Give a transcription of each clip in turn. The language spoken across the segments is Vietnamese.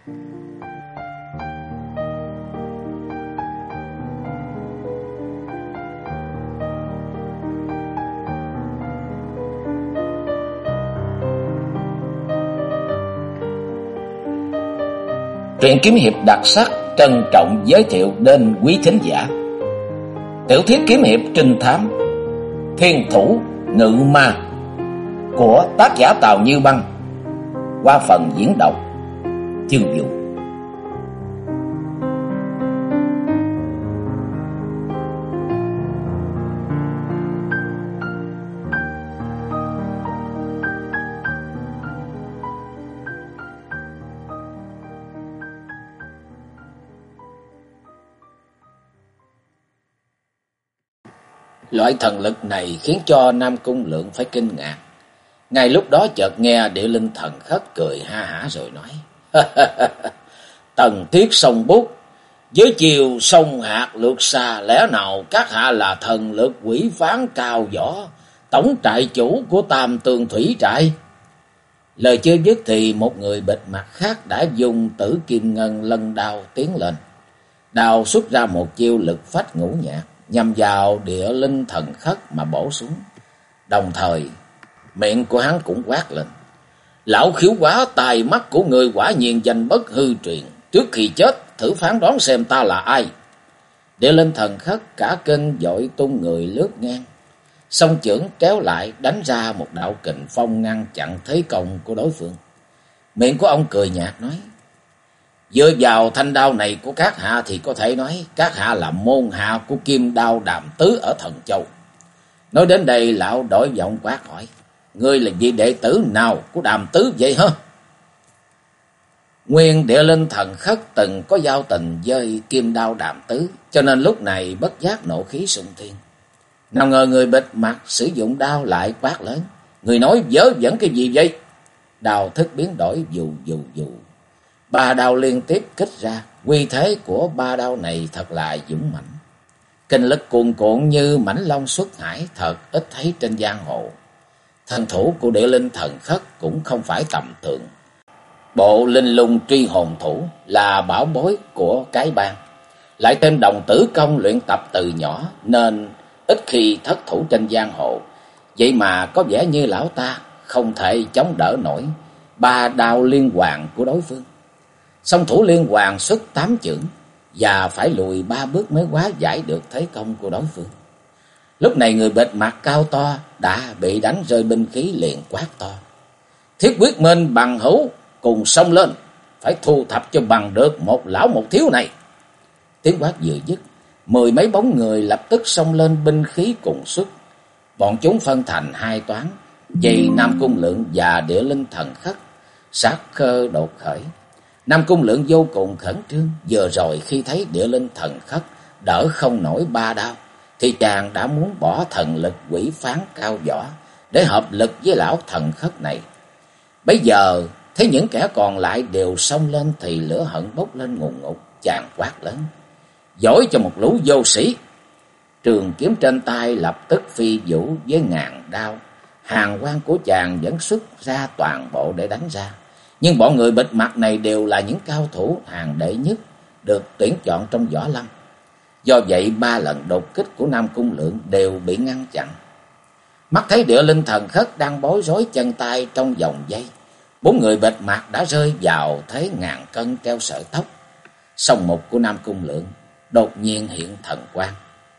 Truyện kiếm hiệp đặc sắc trân trọng giới thiệu đến quý thính giả tiểu thuyết kiếm hiệp trinh thám Thiên Thủ Ngự Ma của tác giả Tào Như Băng qua phần diễn đọc Chương Vũ. Loại thần lực này khiến cho Nam Cung Lượng phải kinh ngạc. Ngay lúc đó chợt nghe Địa Linh Thần Khất cười ha hả rồi nói: Tần thiết sông bút, với chiều sông hạt lược xa, lẽ nào các hạ là thần lực quỷ phán cao võ, tổng trại chủ của Tam Tường Thủy Trại? Lời chưa dứt thì một người bịt mặt khác đã dùng Tử Kim Ngân lân đao tiến lên. Đao xuất ra một chiêu lực phách ngũ nhạc, nhằm vào Địa Linh Thần Khất mà bổ xuống. Đồng thời miệng của hắn cũng quát lên: Lão khiếu quá, tài mắt của người quả nhiên danh bất hư truyền, trước khi chết thử phán đoán xem ta là ai. Địa Linh Thần Khất cả kinh vội tung người lướt ngang, song chưởng kéo lại đánh ra một đạo kình phong ngăn chặn thế công của đối phương. Miệng của ông cười nhạt nói: Dựa vào thanh đao này của các hạ thì có thể nói các hạ là môn hạ của Kim Đao Đàm Tứ ở Thần Châu. Nói đến đây, lão đổi giọng quát hỏi: Ngươi là vị đệ tử nào của Đàm Tứ vậy hả? Nguyên Địa Linh Thần Khất từng có giao tình với Kim Đao Đàm Tứ, cho nên lúc này bất giác nộ khí sung thiên. Nào ngờ người bịt mặt sử dụng đao lại quát lớn: Người nói vớ vẩn cái gì vậy? Đao thức biến đổi, dù dù dù. Ba đao liên tiếp kích ra, uy thế của ba đao này thật là dũng mãnh. Kinh lực cuồn cuộn như mãnh long xuất hải, thật ít thấy trên giang hồ. Thần thủ của Địa Linh Thần Khất cũng không phải tầm thường. Bộ Linh Lung Truy Hồn Thủ là bảo bối của cái bang, lại thêm đồng tử công luyện tập từ nhỏ nên ít khi thất thủ trên giang hồ. Vậy mà có vẻ như lão ta không thể chống đỡ nổi ba đao liên hoàn của đối phương. Song thủ liên hoàn xuất 8 chưởng và phải lùi 3 bước mới hóa giải được thế công của đối phương. Lúc này người bịt mặt cao to đã bị đánh rơi binh khí, liền quát to: Thiết Quyết Minh bằng hữu cùng xông lên, phải thu thập cho bằng được một lão một thiếu này. Tiếng quát vừa dứt, 10 mấy bóng người lập tức xông lên, binh khí cùng xuất. Bọn chúng phân thành hai toán, dây Nam Cung Lượng và Địa Linh Thần Khất. Sát cơ đột khởi. Nam Cung Lượng vô cùng khẩn trương, vừa rồi khi thấy Địa Linh Thần Khất đỡ không nổi ba đao thì chàng đã muốn bỏ thần lực quỷ phán cao võ để hợp lực với lão thần khất này. Bây giờ thấy những kẻ còn lại đều xông lên thì lửa hận bốc lên ngùn ngụt, chàng quát lớn: Giỏi cho một lũ vô sĩ! Trường kiếm trên tay lập tức phi vũ với ngàn đao. Hàn quang của chàng vẫn xuất ra toàn bộ để đánh ra. Nhưng bọn người bịt mặt này đều là những cao thủ hàng đệ nhất, được tuyển chọn trong võ lâm. Do vậy 3 lần đột kích của Nam Cung Lượng đều bị ngăn chặn. Mắt thấy Địa Linh Thần Khất đang bối rối chân tay trong vòng dây, 4 người bịt mặt đã rơi vào thế ngàn cân treo sợi tóc. Song mục của Nam Cung Lượng đột nhiên hiện thần quang.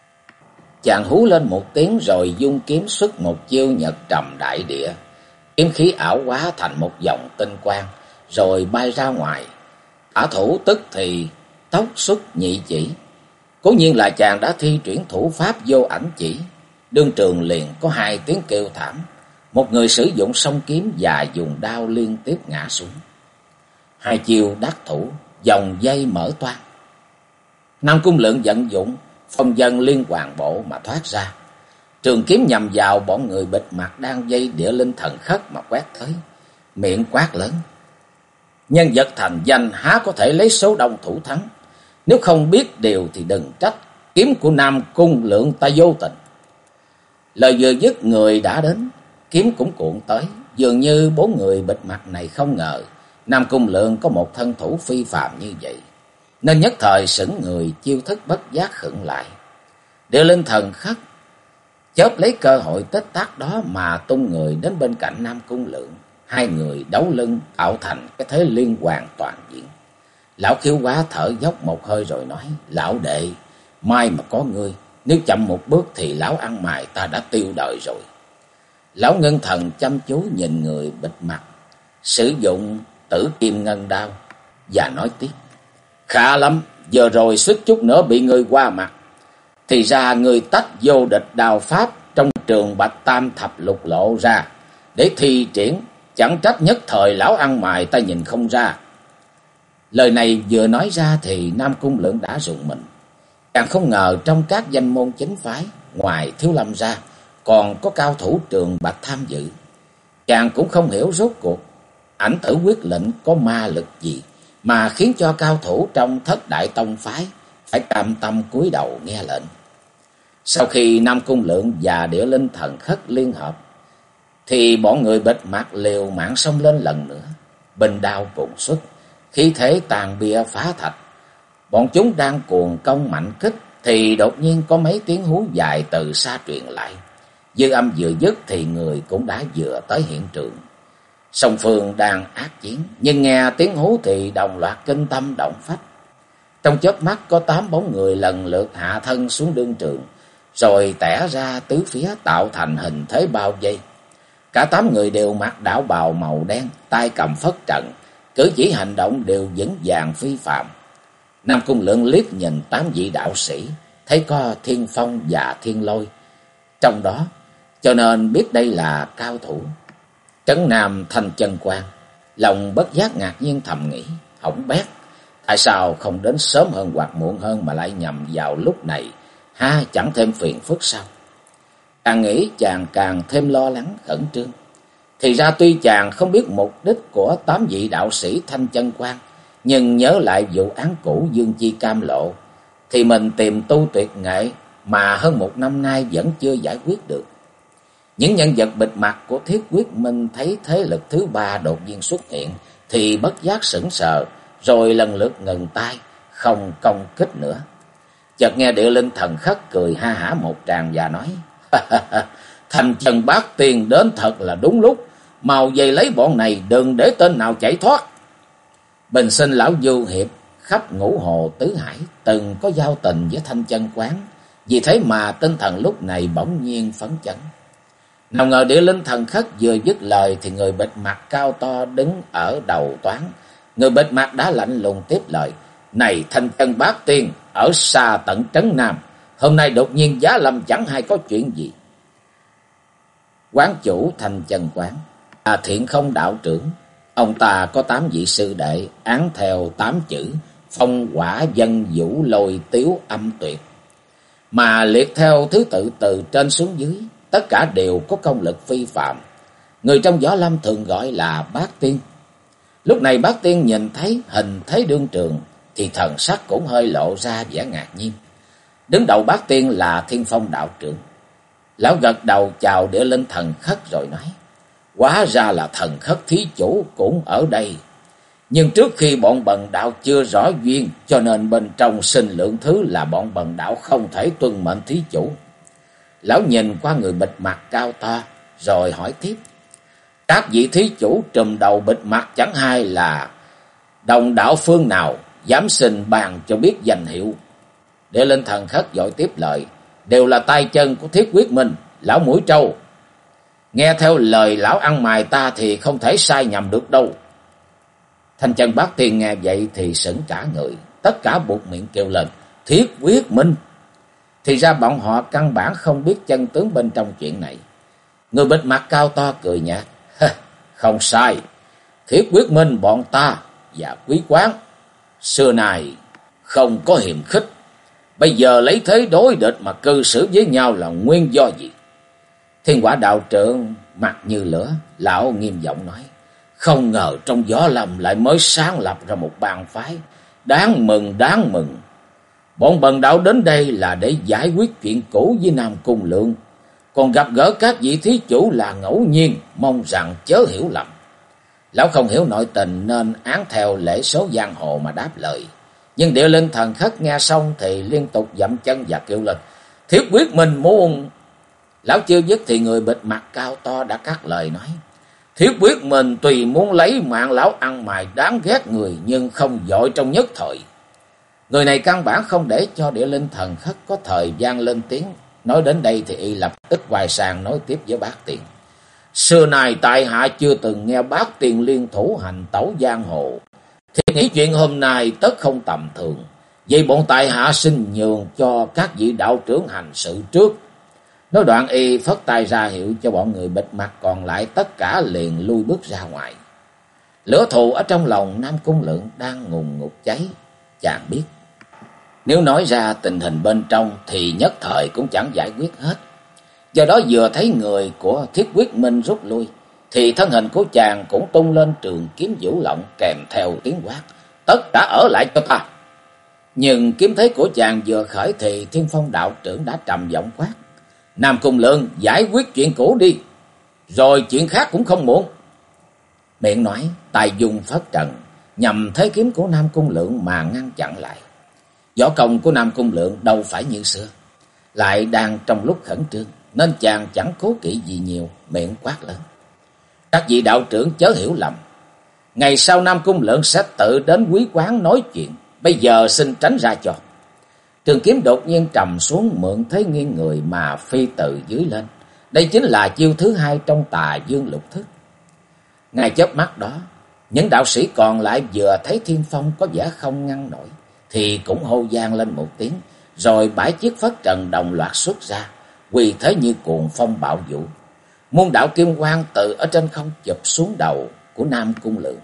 Chàng hú lên một tiếng rồi dung kiếm xuất một chiêu Nhật Trầm Đại Địa. Kiếm khí ảo hóa thành một dòng tinh quang rồi bay ra ngoài. Ả thủ tức thì tốc xuất nhị chỉ. Cố nhiên là chàng đã thi triển thủ pháp vô ảnh chỉ. Đương trường liền có 2 tiếng kêu thảm. Một người sử dụng song kiếm và dùng đao liên tiếp ngã xuống. 2 chiêu đắc thủ, dòng dây mở toang. Nam Cung Lượng vận dụng phong dân liên hoàn bộ mà thoát ra. Trường kiếm nhằm vào bọn người bịt mặt đang dây Địa Linh Thần Khất mà quét tới. Miệng quát lớn: Nhân vật thành danh há có thể lấy số đông thủ thắng. Nếu không biết điều thì đừng trách kiếm của Nam Cung Lượng ta vô tình. Lời vừa dứt, người đã đến, kiếm cũng cuộn tới. Dường như 4 người bịt mặt này không ngờ Nam Cung Lượng có một thân thủ phi phàm như vậy, nên nhất thời sững người, chiêu thức bất giác khựng lại. Địa Linh Thần Khất chớp lấy cơ hội tích tắc đó mà tung người đến bên cạnh Nam Cung Lượng. Hai người đấu lưng tạo thành cái thế liên hoàn toàn diện. Lão Khiếu Quá thở dốc một hơi rồi nói: lão đệ, may mà có ngươi, nếu chậm một bước thì lão ăn mày ta đã tiêu đời rồi. Lão Ngân Thần chăm chú nhìn người bịt mặt sử dụng Tử Kim Ngân Đao và nói tiếp: khá lắm, giờ rồi suýt chút nữa bị ngươi qua mặt. Thì ra ngươi tách vô địch đao pháp trong trường Bạch Tam Thập Lục Lộ ra để thi triển, chẳng trách nhất thời lão ăn mày ta nhìn không ra. Lời này vừa nói ra thì Nam Cung Lượng đã rùng mình. Chàng không ngờ trong các danh môn chính phái, ngoài Thiếu Lâm ra còn có cao thủ trường Bạch tham dự. Chàng cũng không hiểu rốt cuộc Ảnh Tử Quyết lệnh có ma lực gì mà khiến cho cao thủ trong Thất Đại Tông phái phải cam tâm cúi đầu nghe lệnh. Sau khi Nam Cung Lượng và Địa Linh Thần Khất liên hợp, thì bọn người bịt mặt liều mạng xông lên lần nữa. Bình đao bùng xuất, khí thế tàn bia phá thạch. Bọn chúng đang cuồng công mạnh kích, thì đột nhiên có mấy tiếng hú dài từ xa truyền lại. Dư âm vừa dứt thì người cũng đã vừa tới hiện trường. Song phương đang ác chiến, nhưng nghe tiếng hú thì đồng loạt kinh tâm động phách. Trong chớp mắt có 8 bóng người lần lượt hạ thân xuống đương trường, rồi tẻ ra tứ phía tạo thành hình thế bao vây. Cả 8 người đều mặc đạo bào màu đen, tay cầm phất trần, cử chỉ hành động đều vững vàng phi phàm. Nam Cung Lượng liếc nhìn 8 vị đạo sĩ, thấy có Thiên Phong và Thiên Lôi trong đó, cho nên biết đây là cao thủ trấn Nam Thanh Chân Quan. Lòng bất giác ngạc nhiên thầm nghĩ: hỏng bét, tại sao không đến sớm hơn hoặc muộn hơn mà lại nhằm vào lúc này, chẳng thêm phiền phức sao? Càng nghĩ chàng càng thêm lo lắng khẩn trương. Thì ra tuy chàng không biết mục đích của 8 vị đạo sĩ Thanh Chân Quan, nhưng nhớ lại vụ án cũ Dương Chi Cam Lộ, thì mình tìm tu tuyệt nghệ mà hơn 1 năm nay vẫn chưa giải quyết được. Những nhân vật bịt mặt của Thiết Quyết Minh thấy thế lực thứ 3 đột nhiên xuất hiện thì bất giác sững sờ, rồi lần lượt ngừng tay, không công kích nữa. Chợt nghe Địa Linh Thần Khất cười ha hả một tràng và nói: Thành Trần Bát Tiên đến thật là đúng lúc, mau dây lấy bọn này, đừng để tên nào chạy thoát. Bình sinh lão Du Hiệp khắp Ngũ Hồ Tứ Hải từng có giao tình với Thanh Chân Quán, vì thế mà tinh thần lúc này bỗng nhiên phấn chấn. Nào ngờ Địa Linh Thần Khất vừa dứt lời thì người bịt mặt cao to đứng ở đầu toán. Người bịt mặt đã lạnh lùng tiếp lời: Này Thanh Chân Bát Tiên, ở xa tận trấn Nam, hôm nay đột nhiên giá lâm chẳng hay có chuyện gì? Quán chủ Thanh Chân Quán Thiện Không đạo trưởng, ông ta có 8 vị sư đệ, án theo 8 chữ phong hỏa dân vũ lôi tiếu âm tuyệt, mà liệt theo thứ tự từ trên xuống dưới, tất cả đều có công lực phi phàm. Người trong võ lâm thường gọi là Bát Tiên. Lúc này Bát Tiên nhìn thấy hình thế đương trường thì thần sắc cũng hơi lộ ra vẻ ngạc nhiên. Đứng đầu Bát Tiên là Thiên Phong đạo trưởng. Lão gật đầu chào Địa Linh Thần Khất rồi nói: Hóa ra là Thần Khất thí chủ cũng ở đây. Nhưng trước khi bọn bần đạo chưa rõ duyên, cho nên bên trong xin lượng thứ là bọn bần đạo không thể tuân mệnh thí chủ. Lão nhìn qua người bịt mặt cao to rồi hỏi tiếp: Các vị thí chủ trùm đầu bịt mặt chẳng hay là đồng đạo phương nào, dám xin bàn cho biết danh hiệu? Địa Linh Thần Khất vội tiếp lời: Đều là tay chân của Thiết Quyết Minh, lão Mũi Trâu. Nghe theo lời lão ăn mày ta thì không thể sai nhầm được đâu. Thanh Chân Bát Tiên nghe vậy thì sững cả người, tất cả buột miệng kêu lên: Thiết Quyết Minh! Thì ra bọn họ căn bản không biết chân tướng bên trong chuyện này. Người bịt mặt cao to cười nhạt: Không sai, Thiết Quyết Minh bọn ta và Quý Quán xưa này không có hiềm khích, bây giờ lấy thế đối địch mà cư xử với nhau là nguyên do gì? Thiên Hỏa đạo trưởng mặt như lửa, lão nghiêm giọng nói: Không ngờ trong võ lâm lại mới sáng lập ra một bang phái, đáng mừng đáng mừng. Bọn bần đạo đến đây là để giải quyết chuyện cũ với Nam Cung Lượng, còn gặp gỡ các vị thí chủ là ngẫu nhiên, mong rằng chớ hiểu lầm. Lão không hiểu nội tình nên án theo lễ số giang hồ mà đáp lời. Nhưng Địa Linh Thần Khất nghe xong thì liên tục dậm chân và kêu lên: Thiết Quyết mình muốn... Lão chưa dứt thì người bịt mặt cao to đã cắt lời nói: Thiết Quyết mình tùy muốn lấy mạng lão ăn mày đáng ghét người, nhưng không vội trong nhất thời. Người này căn bản không để cho Địa Linh Thần Khất có thời gian lên tiếng. Nói đến đây thì y lập tức quay sang nói tiếp với Bác Tiên: Xưa nay tại hạ chưa từng nghe Bác Tiên liên thủ hành tẩu giang hồ, thì nghĩ chuyện hôm nay tất không tầm thường. Vậy bọn tại hạ xin nhường cho các vị đạo trưởng hành sự trước. Nói đoạn y phất tay ra hiệu cho bọn người bịt mặt còn lại tất cả liền lui bước ra ngoài. Lửa thù ở trong lòng Nam Cung Lượng đang ngùn ngụt cháy. Chàng biết nếu nói ra tình hình bên trong thì nhất thời cũng chẳng giải quyết hết. Do đó vừa thấy người của Thiết Quyết Minh rút lui thì thân hình của chàng cũng tung lên trường kiếm vũ lộng kèm theo tiếng quát: Tất cả ở lại cho ta! Nhưng kiếm thế của chàng vừa khởi thì Thiên Phong đạo trưởng đã trầm giọng quát: Nam Cung Lượng, giải quyết chuyện cũ đi, rồi chuyện khác cũng không muộn. Miệng nói, tay dùng phất trần nhằm thế kiếm của Nam Cung Lượng mà ngăn chặn lại. Võ công của Nam Cung Lượng đâu phải như xưa, lại đang trong lúc khẩn trương nên chàng chẳng cố kỵ gì nhiều, miệng quát lớn: Các vị đạo trưởng chớ hiểu lầm, ngày sau Nam Cung Lượng sẽ tự đến quý quán nói chuyện, bây giờ xin tránh ra cho. Trường kiếm đột nhiên trầm xuống, mượn thế nghiêng người mà phi từ dưới lên. Đây chính là chiêu thứ hai trong Tà Dương Lục Thức. Ngay chớp mắt đó, những đạo sĩ còn lại vừa thấy Thiên Phong có vẻ không ngăn nổi thì cũng hô vang lên một tiếng, rồi 7 chiếc phất trần đồng loạt xuất ra, quỳ thế như cuồng phong bạo vũ. Muôn đạo kim quang từ ở trên không chụp xuống đầu của Nam Cung Lượng.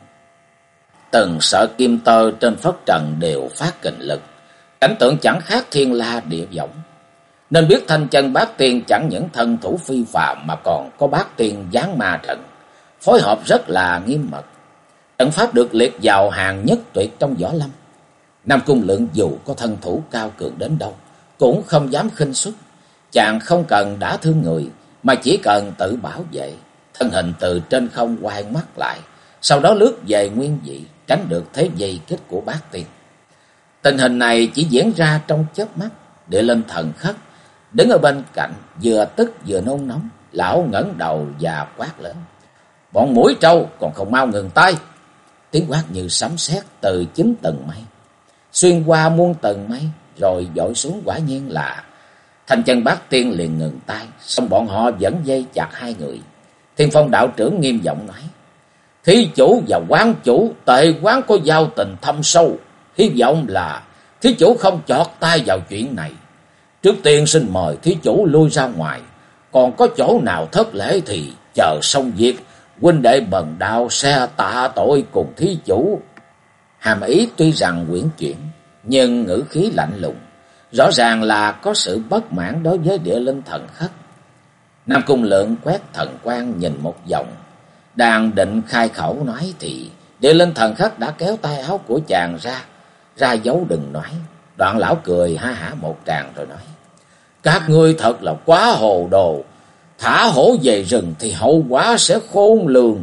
Từng sợi kim tơ trên phất trần đều phát kình lực, cảnh tượng chẳng khác thiên la địa võng. Nên biết Thanh Chân Bát Tiên chẳng những thân thủ phi phàm mà còn có Bát Tiên giáng ma trận, phối hợp rất là nghiêm mật. Trận pháp được liệt vào hàng nhất tuyệt trong võ lâm. Nam Cung Lượng dù có thân thủ cao cường đến đâu cũng không dám khinh suất. Chàng không cần đả thương người mà chỉ cần tự bảo vệ. Thân hình từ trên không quay mắt lại, sau đó lướt về nguyên vị, tránh được thế dây kích của Bát Tiên. Tình hình này chỉ diễn ra trong chớp mắt. Địa Linh Thần Khất đứng ở bên cạnh vừa tức vừa nôn nóng. Lão ngẩng đầu và quát lớn: Bọn mũi trâu còn không mau ngừng tay! Tiếng quát như sấm sét từ 9 tầng mây xuyên qua muôn tầng mây rồi dội xuống. Quả nhiên là Thanh Chân Bát Tiên liền ngừng tay, xong bọn họ vẫn dây chặt hai người. Thiên Phong đạo trưởng nghiêm giọng nói: Thí chủ và quán chủ tệ quán có giao tình thâm sâu, hy vọng là thí chủ không chọt tay vào chuyện này. Trước tiên xin mời thí chủ lui ra ngoài, còn có chỗ nào thất lễ thì chờ xong việc, huynh đệ bần đạo sẽ tạ tội cùng thí chủ. Hàm ý tuy rằng quyển chuyển, nhưng ngữ khí lạnh lùng, rõ ràng là có sự bất mãn đối với Địa Linh Thần Khất. Nam Cung Lượng quét thần quang nhìn một vòng, đang định khai khẩu nói thì Địa Linh Thần Khất đã kéo tay áo của chàng ra dấu đừng nói. Đoạn lão cười ha hả một tràng rồi nói: Các ngươi thật là quá hồ đồ, thả hổ về rừng thì hậu quả sẽ khôn lường.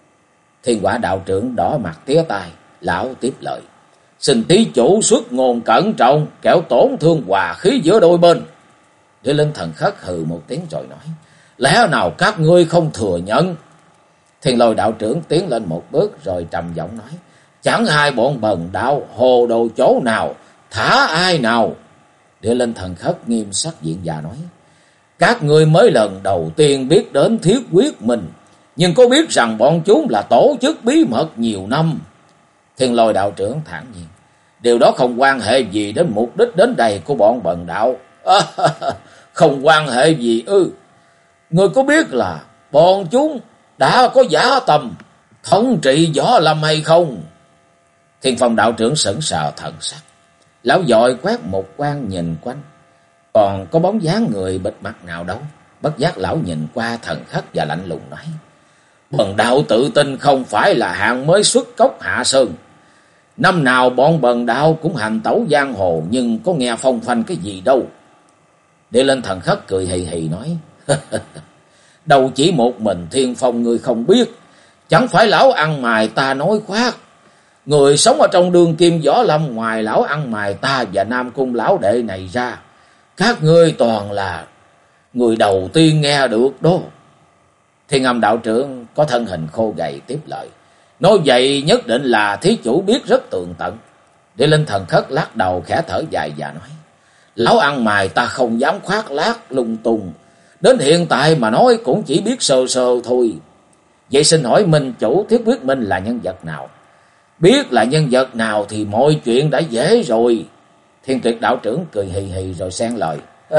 Thiên Quả đạo trưởng đỏ mặt tía tai, lão tiếp lời: Xin thí chủ xuất ngôn cẩn trọng, kẻo tổn thương hòa khí giữa đôi bên. Địa Linh Thần Khất hừ một tiếng rồi nói: Lẽ nào các ngươi không thừa nhận? Thiên Lôi đạo trưởng tiến lên một bước rồi trầm giọng nói: Chẳng hai bọn bần đạo hồ đồ chỗ nào, thả ai nào? Địa Linh Thần Khất nghiêm sắc diện và nói: Các ngươi mới lần đầu tiên biết đến Thiết Quyết Minh, nhưng có biết rằng bọn chúng là tổ chức bí mật nhiều năm? Thiên Lôi đạo trưởng thản nhiên: Điều đó không quan hệ gì đến mục đích đến đây của bọn bần đạo. Không quan hệ gì ư? Ngươi có biết là bọn chúng đã có giả tầm thống trị võ lâm hay không? Thiên Phong đạo trưởng sững sờ thần sắc. Lão vội quét một quan nhìn quanh, còn có bóng dáng người bịt mặt nào đâu. Bất giác lão nhìn qua Thần Khất và lạnh lùng nói: Bần đạo tự tin không phải là hạng mới xuất cốc hạ sơn. Năm nào bọn bần đạo cũng hành tẩu giang hồ, nhưng có nghe phong phanh cái gì đâu. Địa Linh Thần Khất cười hì hì nói: Đâu chỉ một mình Thiên Phong ngươi không biết, Chẳng phải lão ăn mày ta nói khoác. Người sống ở trong đương kim võ lâm ngoài lão ăn mày ta và Nam Cung lão đệ này ra, các ngươi toàn là người đầu tiên nghe được đó. Thiên Âm đạo trưởng có thân hình khô gầy tiếp lời. Nói vậy nhất định là thí chủ biết rất tường tận. Địa Linh Thần Khất lắc đầu khẽ thở dài và nói. Lão ăn mày ta không dám khoác lác lung tung. Đến hiện tại mà nói cũng chỉ biết sơ sơ thôi. Vậy xin hỏi minh chủ Thiết Quyết Minh là nhân vật nào? Biết là nhân vật nào thì mọi chuyện đã dễ rồi. Thiên Tuyệt đạo trưởng cười hì hì rồi xen lời.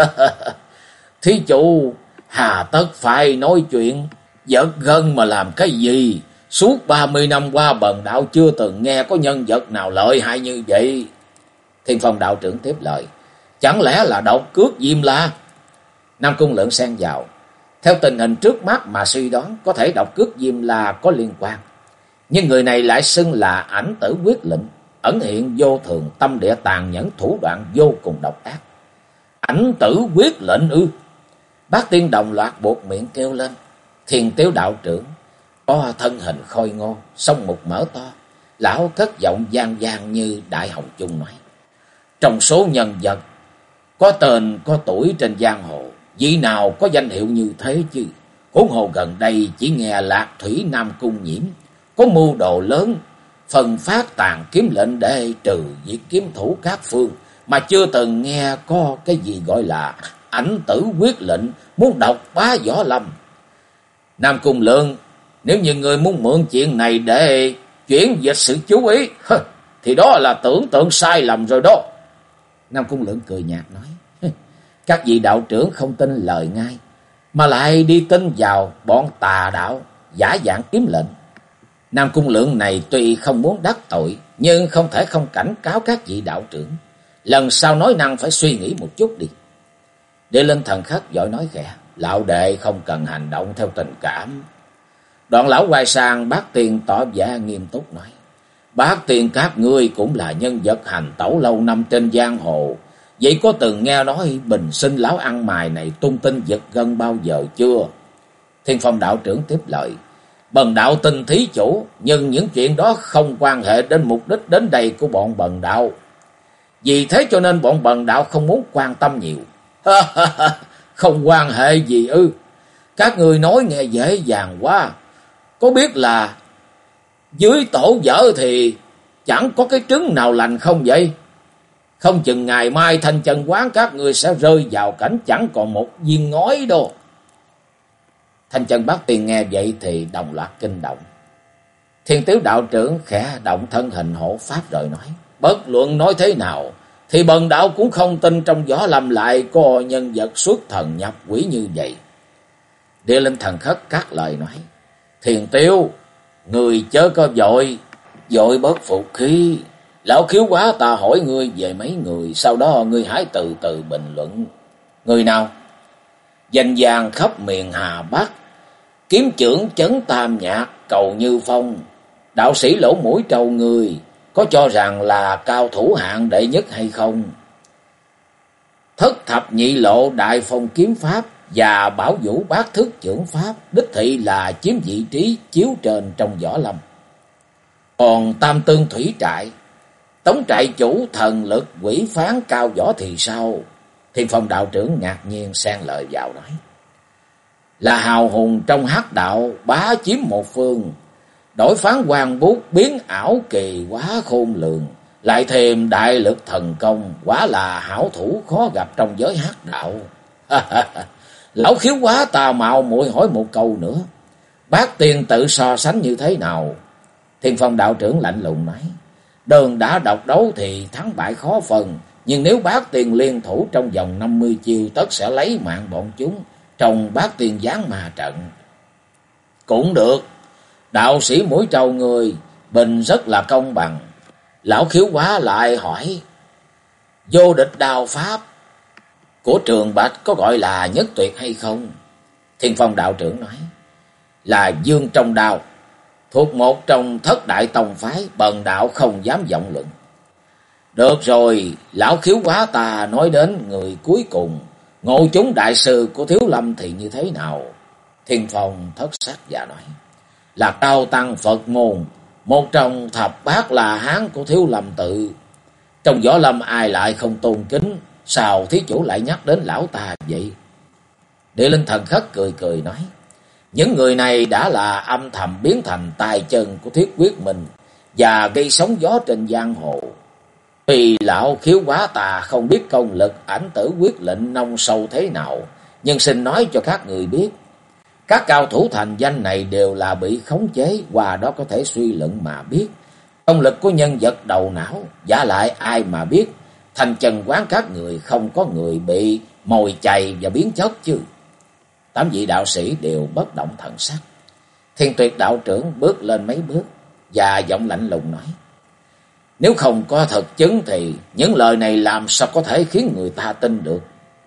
Thí chủ hà tất phải nói chuyện giật gân mà làm cái gì? Suốt 30 năm qua bần đạo chưa từng nghe có nhân vật nào lợi hại như vậy. Thiên Phong đạo trưởng tiếp lời. Chẳng lẽ là độc cước Diêm La? Nam Cung Lượng xen vào. Theo tình hình trước mắt mà suy đoán có thể độc cước Diêm La có liên quan. Nhưng người này lại xưng là Ảnh Tử Quyết Lệnh, ẩn hiện vô thường, tâm địa tàn nhẫn, thủ đoạn vô cùng độc ác. Ảnh Tử Quyết Lệnh ư? Bác Tiên đồng loạt buộc miệng kêu lên. Thiên Tiếu đạo trưởng có thân hình khôi ngô, song mục mở to, lão cất giọng vang vang như đại hồng chung nói. Trong số nhân vật có tên có tuổi trên giang hồ, vị nào có danh hiệu như thế chứ? Huống hồ gần đây chỉ nghe Lạc Thủy Nam Cung Nhiễm có mưu đồ lớn, phân phát tàn kiếm lệnh để trừ diệt kiếm thủ các phương, mà chưa từng nghe có cái gì gọi là Ảnh Tử Quyết Lệnh muốn độc bá võ lâm. Nam Cung Lượng, nếu như người muốn mượn chuyện này để chuyển dịch sự chú ý, thì đó là tưởng tượng sai lầm rồi đó. Nam Cung Lượng cười nhạt nói. Các vị đạo trưởng không tin lời ngay, mà lại đi tin vào bọn tà đạo giả dạng kiếm lệnh. Nam Cung Lượng này tuy không muốn đắc tội, nhưng không thể không cảnh cáo các vị đạo trưởng. Lần sau nói năng phải suy nghĩ một chút đi. Địa Linh Thần Khất vội nói khẽ. Lão đệ không cần hành động theo tình cảm. Đoạn lão quay sang Bác Tiên tỏ vẻ nghiêm túc nói. Bác Tiên các ngươi cũng là nhân vật hành tẩu lâu năm trên giang hồ. Vậy có từng nghe nói bình sinh lão ăn mày này tung tin giật gân bao giờ chưa? Thiên Phong đạo trưởng tiếp lời. Bần đạo tin thí chủ, nhưng những chuyện đó không quan hệ đến mục đích đến đây của bọn bần đạo. Vì thế cho nên bọn bần đạo không muốn quan tâm nhiều. Không quan hệ gì ư? Các người nói nghe dễ dàng quá. Có biết là dưới tổ vợ thì chẳng có cái trứng nào lành không vậy? Không chừng ngày mai Thanh Chân quán các người sẽ rơi vào cảnh chẳng còn một viên ngói đâu. Thanh Chân Bác Tiên nghe vậy thì đồng loạt kinh động. Thiên Tiếu đạo trưởng khẽ động thân hình hộ pháp rồi nói. Bất luận nói thế nào thì bần đạo cũng không tin trong võ lâm lại có nhân vật xuất thần nhập quỷ như vậy. Địa Linh Thần Khất cắt lời nói. Thiên Tiếu, người chớ có vội bớt phục khí. Lão khiếu quá ta hỏi ngươi về mấy người, sau đó ngươi hãy từ từ bình luận. Người nào? Danh vang khắp miền Hà Bắc, kiếm chưởng Chấn Tam Nhạc, Cầu Như Phong, đạo sĩ lỗ mũi trâu người, có cho rằng là cao thủ hạng đệ nhất hay không? Thất thập nhị lộ đại phong kiếm pháp và bảo vũ bát thức chưởng pháp đích thị là chiếm vị trí chiếu trên trong võ lâm. Còn Tam Tương Thủy Trại, Tống trại chủ thần lực quỷ phán cao võ thì sao? Thiên Phong đạo trưởng ngạc nhiên xen lời vào nói. Là hào hùng trong hắc đạo, bá chiếm một phương, đổi phán hoàng bút biến ảo kỳ quá khôn lường, lại thêm đại lực thần công, quả là hảo thủ khó gặp trong giới hắc đạo. Lão khiếu quá tà mạo, muội hỏi một câu nữa, Bác Tiên tự so sánh như thế nào? Thiên Phong đạo trưởng lạnh lùng nói. Đơn đã độc đấu thì thắng bại khó phân, nhưng nếu Bác Tiên liên thủ trong vòng 50 chiêu tất sẽ lấy mạng bọn chúng trong Bác Tiên giáng ma trận. Cũng được, đạo sĩ mũi trâu người bình rất là công bằng. Lão khiếu quá lại hỏi, vô địch đao pháp của Trường Bạch có gọi là nhất tuyệt hay không? Thiên Phong đạo trưởng nói, là Dương Trong Đao, thuộc một trong thất đại tông phái, bần đạo không dám vọng luận. Được rồi, lão khiếu quá ta nói đến người cuối cùng, Ngộ Chúng đại sư của Thiếu Lâm thì như thế nào? Thiên Phong thất sắc và nói, là cao tăng Phật môn, một trong thập bát La Hán của Thiếu Lâm tự. Trong võ lâm ai lại không tôn kính, sao thí chủ lại nhắc đến lão ta vậy? Địa Linh Thần Khất cười cười nói, những người này đã là âm thầm biến thành tay chân của Thiết Quyết Minh và gây sóng gió trên giang hồ. Tuy lão khiếu quá tà không biết công lực ảnh tử quyết lệnh nông sâu thế nào, nhưng xin nói cho các người biết, các cao thủ thành danh này đều là bị khống chế, qua đó có thể suy luận mà biết công lực của nhân vật đầu não. Giả lại ai mà biết thành chân quán các người không có người bị mồi chày và biến chất chứ? Tám vị đạo sĩ đều bất động thần sắc. Thiên Tuyệt đạo trưởng bước lên mấy bước và giọng lạnh lùng nói, nếu không có thực chứng thì những lời này làm sao có thể khiến người ta tin được?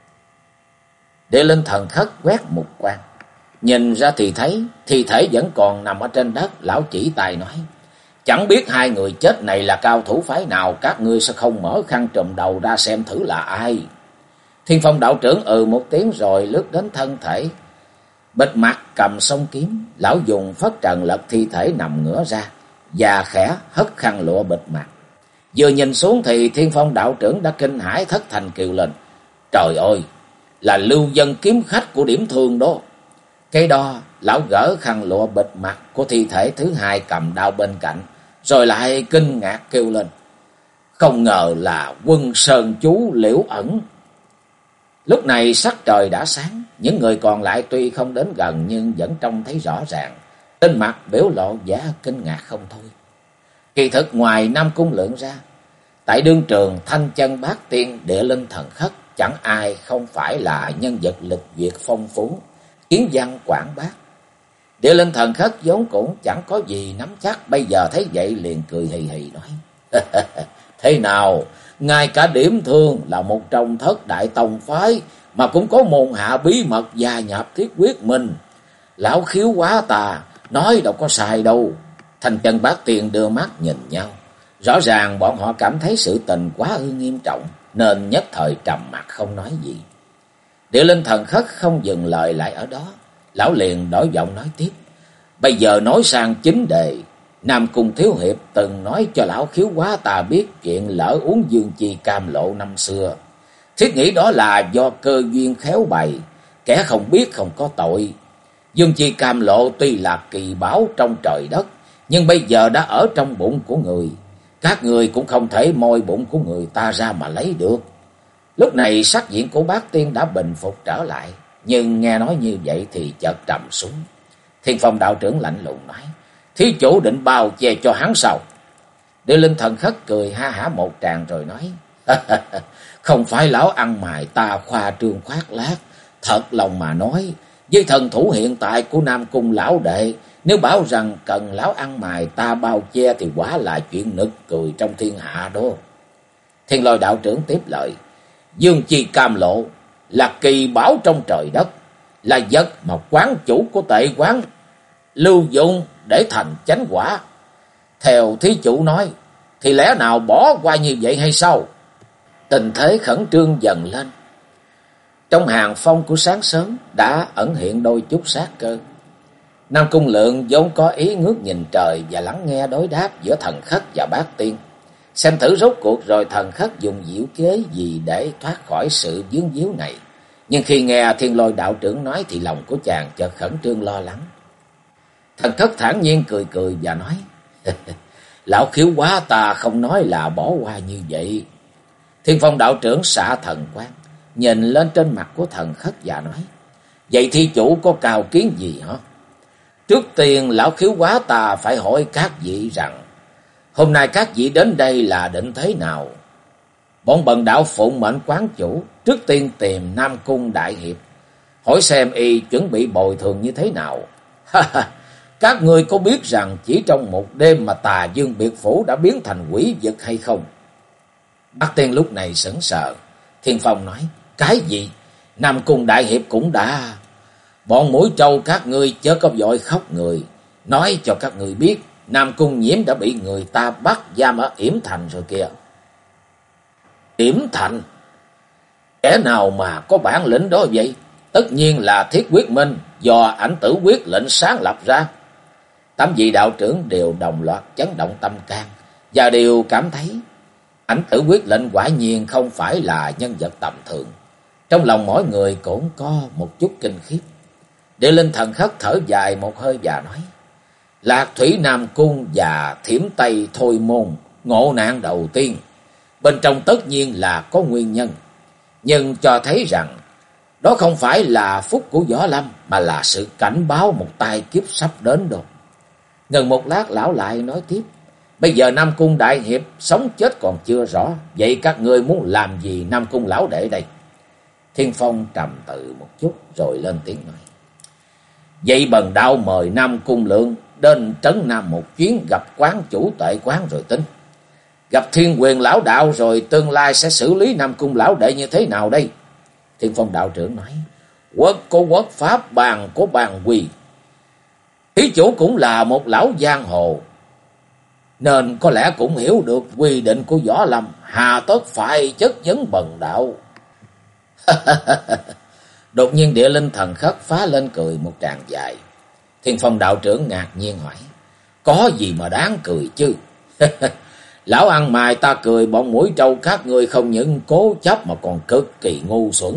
Địa Linh Thần Khất quét mục quan, nhìn ra thì thấy thi thể vẫn còn nằm ở trên đất. Lão chỉ tay nói, chẳng biết hai người chết này là cao thủ phái nào, các ngươi sẽ không mở khăn trùm đầu ra xem thử là ai? Thiên Phong đạo trưởng một tiếng rồi lướt đến thân thể, bịt mặt cầm song kiếm. Lão dùng phất trần lật thi thể nằm ngửa ra và khẽ hất khăn lụa bịt mặt. Vừa nhìn xuống thì Thiên Phong đạo trưởng đã kinh hãi thất thanh kêu lên, trời ơi, là Lưu Dân kiếm khách của Điểm Thương đó. Cái đó lão gỡ khăn lụa bịt mặt của thi thể thứ hai cầm đao bên cạnh, rồi lại kinh ngạc kêu lên, không ngờ là Quân Sơn chú Liễu Ẩn. Lúc này sắc trời đã sáng, những người còn lại tuy không đến gần nhưng vẫn trông thấy rõ ràng, trên mặt biểu lộ vẻ kinh ngạc không thôi. Kỳ thực ngoài Nam Cung Lượng ra, tại đương trường Thanh Chân Bát Tiên, Địa Linh Thần Khất chẳng ai không phải là nhân vật lịch duyệt phong phú, kiến văn quảng bác. Địa Linh Thần Khất vốn cũng chẳng có gì nắm chắc, bây giờ thấy vậy liền cười hì hì nói, thế nào, ngay cả Điểm Thương là một trong thất đại tông phái mà cũng có môn hạ bí mật gia nhập Thiết Quyết Minh. Lão khiếu quá tà, nói đâu có sai đâu. Thanh Chân Bát Tiên đưa mắt nhìn nhau, rõ ràng bọn họ cảm thấy sự tình quá ư nghiêm trọng, nên nhất thời trầm mặc không nói gì. Địa Linh Thần Khất không dừng lời lại ở đó, lão liền đổi giọng nói tiếp, bây giờ nói sang chính đề. Nam Cung thiếu hiệp từng nói cho lão khiếu quá tà biết chuyện lỡ uống dương chi cam lộ năm xưa. Thiết nghĩ đó là do cơ duyên khéo bày, kẻ không biết không có tội. Dương chi cam lộ tuy là kỳ bảo trong trời đất, nhưng bây giờ đã ở trong bụng của người. Các người cũng không thể moi bụng của người ta ra mà lấy được. Lúc này sắc diện của Bát Tiên đã bình phục trở lại, nhưng nghe nói như vậy thì chợt trầm xuống. Thiên Phong đạo trưởng lạnh lùng nói, thí chủ định bao che cho hắn sao? Địa Linh Thần Khất cười ha hả một tràng rồi nói, không phải lão ăn mày ta khoa trương khoác lác. Thật lòng mà nói, với thần thủ hiện tại của Nam Cung lão đệ, nếu bảo rằng cần lão ăn mày ta bao che thì quả là chuyện nực cười trong thiên hạ đó. Thiên Lôi đạo trưởng tiếp lời, Dương chi cam lộ là kỳ bảo trong trời đất, là vật mà quán chủ của tệ quán lưu dụng để thành chánh quả. Theo thí chủ nói thì lẽ nào bỏ qua như vậy hay sao? Tình thế khẩn trương dần lên. Trong hàng phong của sáng sớm đã ẩn hiện đôi chút sát cơ. Nam Cung Lượng vốn có ý ngước nhìn trời và lắng nghe đối đáp giữa Thần Khất và Bát Tiên, xem thử rốt cuộc rồi Thần Khất dùng diệu kế gì để thoát khỏi sự vướng víu này. Nhưng khi nghe Thiên Lôi đạo trưởng nói thì lòng của chàng chợt khẩn trương lo lắng. Thần Khất thản nhiên cười cười và nói, lão khiếu quá ta không nói là bỏ qua như vậy. Thiên Phong đạo trưởng xạ thần quang, nhìn lên trên mặt của Thần Khất và nói, vậy thi chủ có cao kiến gì hả? Trước tiên lão khiếu quá ta phải hỏi các vị rằng, hôm nay các vị đến đây là định thế nào? Bọn bần đạo phụng mệnh quán chủ, trước tiên tìm Nam Cung đại hiệp, hỏi xem y chuẩn bị bồi thường như thế nào. Các ngươi có biết rằng chỉ trong một đêm mà Tà Dương biệt phủ đã biến thành quỷ vật hay không? Bát Tiên lúc này sững sờ. Thiên Phong nói, cái gì? Nam Cung đại hiệp cũng đã... Bọn mũi trâu các ngươi chớ có vội khóc người. Nói cho các ngươi biết, Nam Cung Nhiễm đã bị người ta bắt giam ở Yểm Thành rồi kìa. Yểm Thành? Kẻ nào mà có bản lĩnh đó vậy? Tất nhiên là Thiết Quyết Minh, do ảnh tử quyết lệnh sáng lập ra. Tám vị đạo trưởng đều đồng loạt chấn động tâm can và đều cảm thấy Ảnh Tử quyết lệnh quả nhiên không phải là nhân vật tầm thường. Trong lòng mỗi người cũng có một chút kinh khiếp. Địa Linh Thần Khất thở dài một hơi và nói: Lạc Thủy Nam Cung và Thiểm Tây Thôi Môn ngộ nạn đầu tiên, bên trong tất nhiên là có nguyên nhân, nhưng cho thấy rằng đó không phải là phúc của Võ Lâm, mà là sự cảnh báo một tai kiếp sắp đến đâu. Ngừng một lát, lão lại nói tiếp: Bây giờ Nam Cung đại hiệp sống chết còn chưa rõ, vậy các ngươi muốn làm gì Nam Cung lão đệ đây? Thiên Phong trầm tư một chút rồi lên tiếng nói: Vậy Bần Đạo mời Nam Cung Lượng đến trấn Nam một chuyến, gặp quán chủ tệ quán rồi tính. Gặp Thiên Quyền lão đạo rồi tương lai sẽ xử lý Nam Cung lão đệ như thế nào đây? Thiên Phong đạo trưởng nói: Quốc có quốc pháp, bàn có bàn quy. Thí chủ cũng là một lão giang hồ, nên có lẽ cũng hiểu được quy định của Võ Lâm, hà tất phải chất vấn Bần Đạo. Đột nhiên Địa Linh Thần Khất phá lên cười một tràng dài. Thiên Phong đạo trưởng ngạc nhiên hỏi: Có gì mà đáng cười chứ? Lão ăn mày ta cười bọn mũi trâu các ngươi không những cố chấp mà còn cực kỳ ngu xuẩn.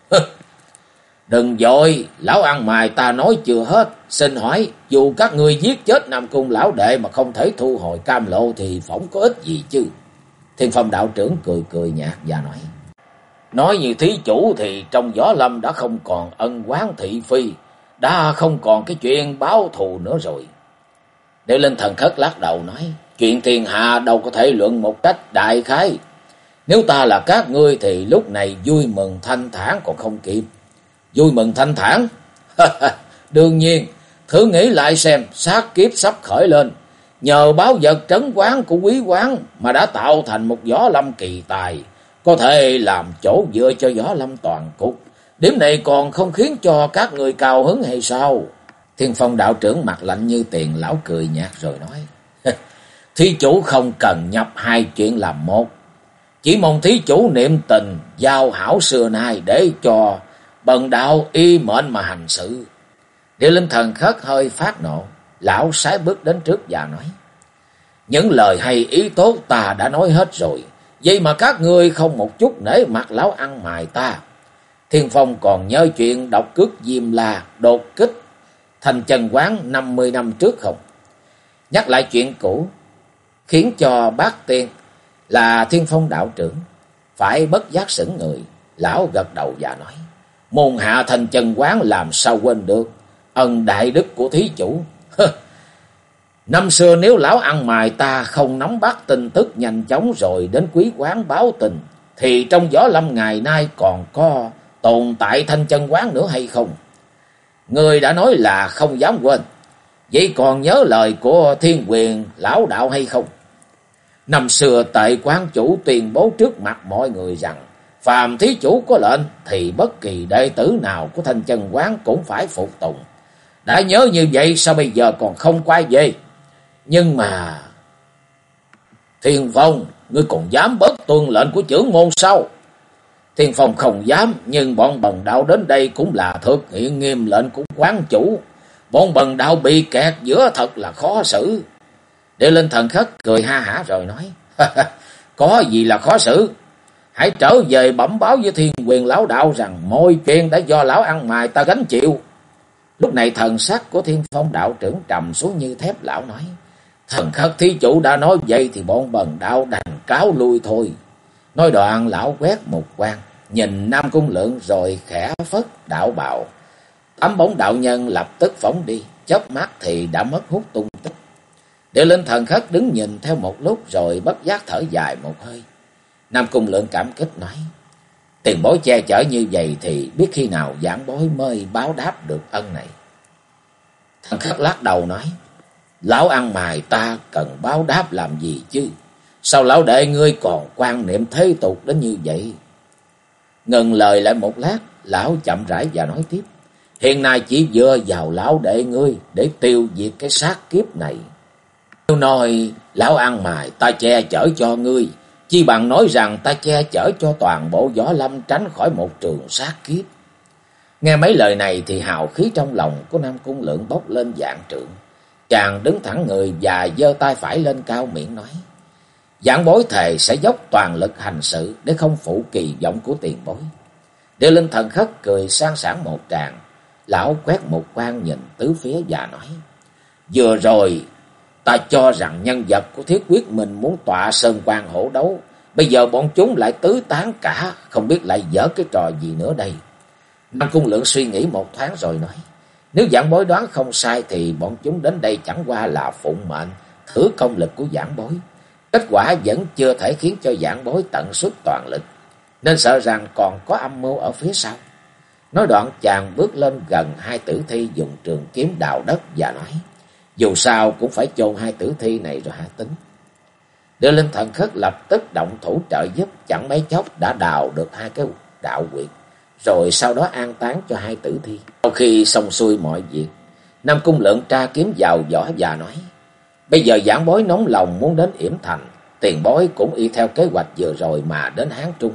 Đừng vội, lão ăn mày ta nói chưa hết. Xin hỏi, dù các ngươi giết chết Nam Cung lão đệ mà không thể thu hồi cam lộ thì phỏng có ích gì chứ? Thiên Phong đạo trưởng cười cười nhạt và nói như thí chủ thì trong Võ Lâm đã không còn ân oán thị phi, đã không còn cái chuyện báo thù nữa rồi. Địa Linh Thần Khất lắc đầu nói: Chuyện thiên hạ đâu có thể luận một cách đại khái. Nếu ta là các ngươi thì lúc này vui mừng thanh thản còn không kịp. Vui mừng thanh thản? Đương nhiên, thử nghĩ lại xem, sát kiếp sắp khởi lên. Nhờ báo vật trấn quán của quý quán mà đã tạo thành một Võ Lâm kỳ tài, có thể làm chỗ dựa cho Võ Lâm toàn cục. Điểm này còn không khiến cho các người cao hứng hay sao? Thiên Phong đạo trưởng mặt lạnh như tiền, lão cười nhạt rồi nói: Thí chủ không cần nhập hai chuyện làm một. Chỉ mong thí chủ niệm tình giao hảo xưa nay, để cho Bần Đạo y mệnh mà hành sự. Địa Linh Thần Khất hơi phát nộ, lão sải bước đến trước và nói: Những lời hay ý tốt ta đã nói hết rồi, vậy mà các ngươi không một chút nể mặt lão ăn mày ta. Thiên Phong còn nhớ chuyện độc cước Diêm La đột kích Thành Chân quán 50 năm trước không? Nhắc lại chuyện cũ khiến cho bác tiên là Thiên Phong đạo trưởng phải bất giác sững người. Lão gật đầu và nói: Môn hạ Thành Chân quán làm sao quên được ân đại đức của thí chủ. Năm xưa nếu lão ăn mày ta không nắm bắt tin tức nhanh chóng rồi đến quý quán báo tình, thì trong Võ Lâm ngày nay còn có tồn tại Thanh Chân quán nữa hay không? Người đã nói là không dám quên, vậy còn nhớ lời của Thiên Quyền lão đạo hay không? Năm xưa Tệ quán chủ tuyên bố trước mặt mọi người rằng, phàm thí chủ có lệnh thì bất kỳ đệ tử nào của Thanh Chân quán cũng phải phục tùng. Đã nhớ như vậy sao bây giờ còn không quay về? Nhưng mà Thiên Phong, ngươi còn dám bất tuân lệnh của trưởng môn sao? Thiên Phong không dám, nhưng bọn Bần Đạo đến đây cũng là thực hiện nghiêm lệnh của quán chủ. Bọn Bần Đạo bị kẹt giữa thật là khó xử. Địa Linh Thần Khất cười ha hả rồi nói: Có gì là khó xử? Hãy trở về bẩm báo với Thiên Quyền lão đạo rằng mọi chuyện đã do lão ăn mày ta gánh chịu. Lúc này thần sắc của Thiên Phong đạo trưởng trầm xuống như thép. Lão nói: Thần Khất thí chủ đã nói vậy thì bọn Bần Đạo đành cáo lui thôi. Nói đoạn lão quét một quan nhìn Nam Cung Lượng rồi khẽ phất đạo bào. Tấm bóng đạo nhân lập tức phóng đi, chớp mắt thì đã mất hút tung tích. Địa Linh Thần Khất đứng nhìn theo một lúc rồi bất giác thở dài một hơi. Nam Cung Lượng cảm kích nói: Tiền bối che chở như vậy thì biết khi nào giảng bối mới báo đáp được ân này. Thần Khất lắc đầu nói: Lão ăn mày ta cần báo đáp làm gì chứ? Sao lão đệ ngươi còn quan niệm thế tục đến như vậy? Ngừng lời lại một lát, lão chậm rãi và nói tiếp: Hiện nay chỉ dựa vào lão đệ ngươi để tiêu diệt cái sát kiếp này. Nếu nói lão ăn mày ta che chở cho ngươi, chi bằng nói rằng ta che chở cho toàn bộ Võ Lâm tránh khỏi một trường sát kiếp. Nghe mấy lời này thì hào khí trong lòng của Nam Cung Lượng bốc lên vạn trượng. Chàng đứng thẳng người và giơ tay phải lên cao miệng nói: Giảng bối thề sẽ dốc toàn lực hành sự để không phụ kỳ vọng của tiền bối. Địa Linh Thần Khất cười sang sảng một tràng. Lão quét một quan nhìn tứ phía và nói: Vừa rồi ta cho rằng nhân vật của Thiết Quyết mình muốn tọa sơn quan hổ đấu. Bây giờ bọn chúng lại tứ tán cả, không biết lại dở cái trò gì nữa đây. Nam Cung Lượng suy nghĩ một thoáng rồi nói: Nếu giảng bối đoán không sai thì bọn chúng đến đây chẳng qua là phụng mệnh thử công lực của giảng bối. Kết quả vẫn chưa thể khiến cho giảng bối tận suất toàn lực, nên sợ rằng còn có âm mưu ở phía sau. Nói đoạn chàng bước lên gần hai tử thi, dùng trường kiếm đào đất và nói: Dù sao cũng phải chôn hai tử thi này rồi hả tính. Địa Linh Thần Khất lập tức động thủ trợ giúp, chẳng mấy chốc đã đào được hai cái đạo quyệt, rồi sau đó an táng cho hai tử thi. Sau khi xong xuôi mọi việc, Nam Cung Lượng tra kiếm vào vỏ và nói: Bây giờ giảng bối nóng lòng muốn đến Yểm Thành, tiền bối cũng y theo kế hoạch vừa rồi mà đến Hán Trung.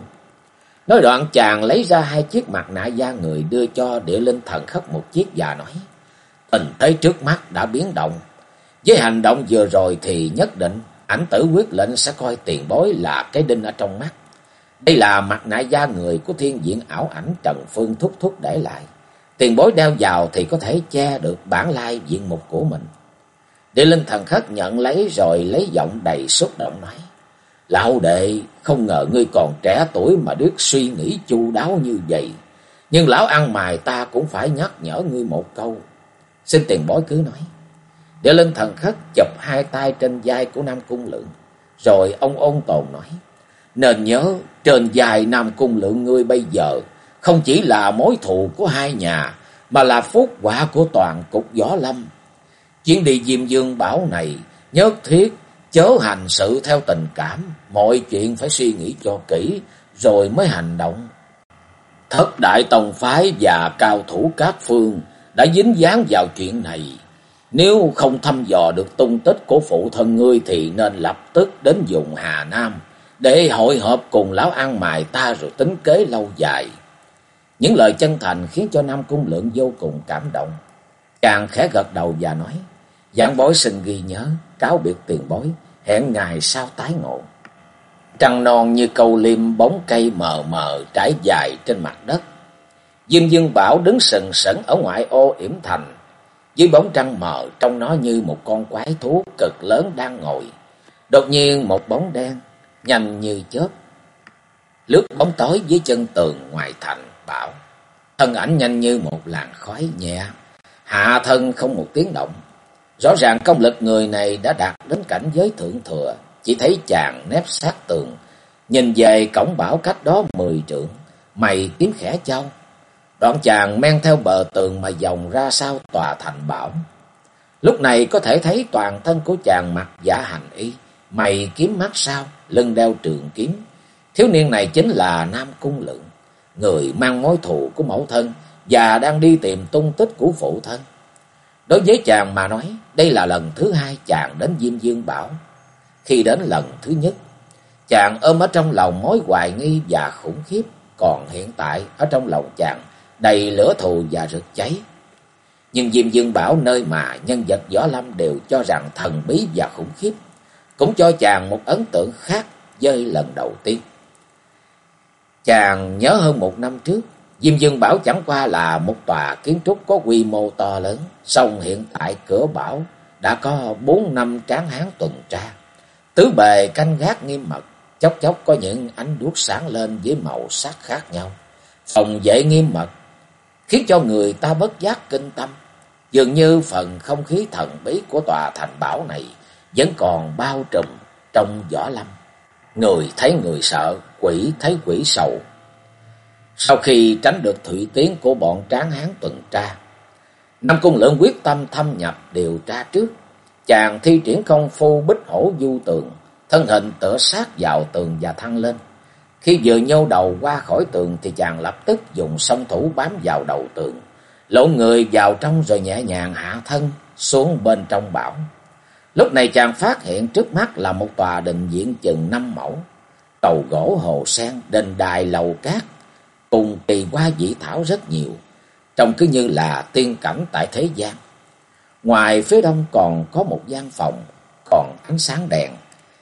Nói đoạn chàng lấy ra hai chiếc mặt nạ da người đưa cho Địa Linh Thần Khất một chiếc và nói: Tình thế trước mắt đã biến động. Với hành động vừa rồi thì nhất định Ảnh Tử quyết lệnh sẽ coi tiền bối là cái đinh ở trong mắt. Đây là mặt nạ da người của Thiên Diện Ảo Ảnh Trần Phương thúc thúc để lại. Tiền bối đeo vào thì có thể che được bản lai diện mục của mình. Địa Linh Thần Khất nhận lấy rồi lấy giọng đầy xúc động nói: Lão đệ, không ngờ ngươi còn trẻ tuổi mà biết suy nghĩ chu đáo như vậy. Nhưng lão ăn mày ta cũng phải nhắc nhở ngươi một câu. Xin tiền bối cứ nói. Địa Linh Thần Khất chụp hai tay trên vai của Nam Cung Lượng, rồi ông ôn tồn nói: Nên nhớ, trên vai Nam Cung Lượng ngươi bây giờ không chỉ là mối thù của hai nhà, mà là phúc họa của toàn cục Võ Lâm. Chuyến đi Diêm Dương Bảo này nhất thiết chớ hành sự theo tình cảm, mọi chuyện phải suy nghĩ cho kỹ rồi mới hành động. Thất đại tông phái và cao thủ các phương đã dính dáng vào chuyện này. Nếu không thăm dò được tung tích của phụ thân ngươi thì nên lập tức đến vùng Hà Nam để hội họp cùng lão ăn mày ta rồi tính kế lâu dài. Những lời chân thành khiến cho Nam Cung Lượng vô cùng cảm động. Chàng khẽ gật đầu và nói: Giảng bối xin ghi nhớ, cáo biệt tiền bối, hẹn ngày sau tái ngộ. Trăng non như câu liêm, bóng cây mờ mờ trải dài trên mặt đất. Diêm Dương Bảo đứng sừng sững ở ngoại ô Yểm Thành. Dưới bóng trăng mờ, trông nó như một con quái thú cực lớn đang ngồi. Đột nhiên một bóng đen nhanh như chớp lướt bóng tối dưới chân tường ngoài thành. Bảo thân ảnh nhanh như một làn khói nhẹ, hạ thân không một tiếng động. Rõ ràng công lực người này đã đạt đến cảnh giới thượng thừa. Chỉ thấy chàng nép sát tường, nhìn về cổng bảo cách đó 10 trượng, mày kiếm khẽ chau. Đoạn chàng men theo bờ tường mà vòng ra sau tòa thành bảo. Lúc này có thể thấy toàn thân của chàng mặc giả hành y, mày kiếm mắt sao, lưng đeo trường kiếm. Thiếu niên này chính là Nam Cung Lượng, người mang mối thù của mẫu thân và đang đi tìm tung tích của phụ thân. Đối với chàng mà nói, đây là lần thứ hai chàng đến Diêm Dương Bảo. Khi đến lần thứ nhất, chàng ôm ở trong lòng mối hoài nghi và khủng khiếp. Còn hiện tại ở trong lòng chàng đầy lửa thù và rực cháy. Nhưng Diêm Dương Bảo, nơi mà nhân vật võ lâm đều cho rằng thần bí và khủng khiếp, cũng cho chàng một ấn tượng khác với lần đầu tiên. Chàng nhớ hơn 1 năm trước, Diêm Dương Bảo chẳng qua là một tòa kiến trúc có quy mô to lớn, song hiện tại cửa bảo đã có 4-5 tráng hán tuần tra, tứ bề canh gác nghiêm mật, chốc chốc có những ánh đuốc sáng lên với màu sắc khác nhau, phòng vệ nghiêm mật, khiến cho người ta bất giác kinh tâm. Dường như phần không khí thần bí của tòa thành bảo này vẫn còn bao trùm trong võ lâm. Người thấy người sợ, quỷ thấy quỷ sầu. Sau khi tránh được thủy tiến của bọn tráng hán tuần tra, Nam Cung Lượng quyết tâm thâm nhập điều tra trước. Chàng thi triển công phu bích hổ du tường, thân hình tựa sát vào tường và thăng lên. Khi vừa nhô đầu qua khỏi tường thì chàng lập tức dùng song thủ bám vào đầu tường, lộn người vào trong rồi nhẹ nhàng hạ thân xuống bên trong bảo. Lúc này chàng phát hiện trước mắt là một tòa đình viện chừng 5 mẫu, cầu gỗ hồ sen, đền đài lầu cát, cùng kỳ hoa dị thảo rất nhiều, trông cứ như là tiên cảnh tại thế gian. Ngoài phía đông còn có một gian phòng còn ánh sáng đèn,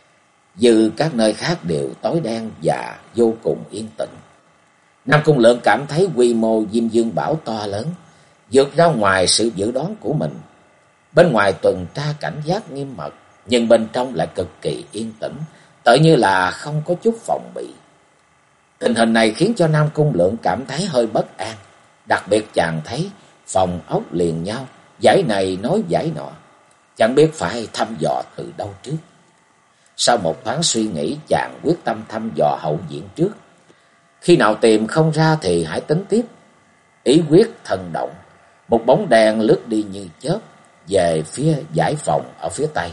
như các nơi khác đều tối đen và vô cùng yên tĩnh. Nam Cung Lượng cảm thấy quy mô Diêm Dương Bảo to lớn, vượt ra ngoài sự dự đoán của mình. Bên ngoài tuần tra cảnh giác nghiêm mật, nhưng bên trong lại cực kỳ yên tĩnh, tựa như là không có chút phòng bị. Tình hình này khiến cho Nam Cung Lượng cảm thấy hơi bất an, đặc biệt chàng thấy phòng ốc liền nhau, dãy này nối dãy nọ, chẳng biết phải thăm dò từ đâu trước. Sau một thoáng suy nghĩ, chàng quyết tâm thăm dò hậu viện trước. Khi nào tìm không ra thì hãy tính tiếp. Ý quyết thần động, một bóng đèn lướt đi như chớp về phía dãy phòng ở phía tây.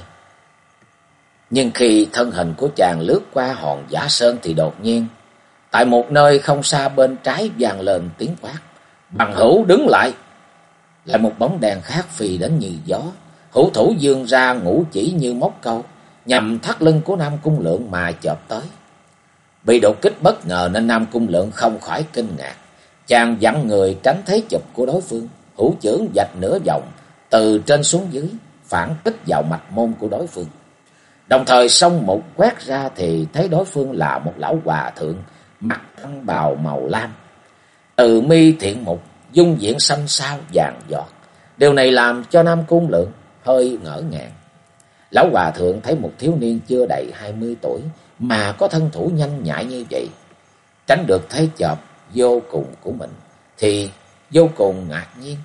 Nhưng khi thân hình của chàng lướt qua hòn Giả Sơn thì đột nhiên, tại một nơi không xa bên trái vang lên tiếng quát: "Bằng hữu đứng lại!" Lại một bóng đèn khác phi đến như gió, hữu thủ vươn ra ngũ chỉ như móc câu, nhằm thắt lưng của Nam Cung Lượng mà chộp tới. Bị đột kích bất ngờ nên Nam Cung Lượng không khỏi kinh ngạc. Chàng vặn người tránh thế chụp của đối phương, hữu chưởng vạch nửa vòng từ trên xuống dưới, phản kích vào mạch môn của đối phương. Đồng thời song một quét ra thì thấy đối phương là một lão hòa thượng mặc tăng bào màu lam, từ mi thiện mục, dung diện xanh xao vàng giọt. Điều này làm cho Nam Cung Lượng hơi ngỡ ngàng. Lão hòa thượng thấy một thiếu niên chưa đầy 20 tuổi mà có thân thủ nhanh nhạy như vậy, tránh được thế chộp vô cùng của mình thì vô cùng ngạc nhiên.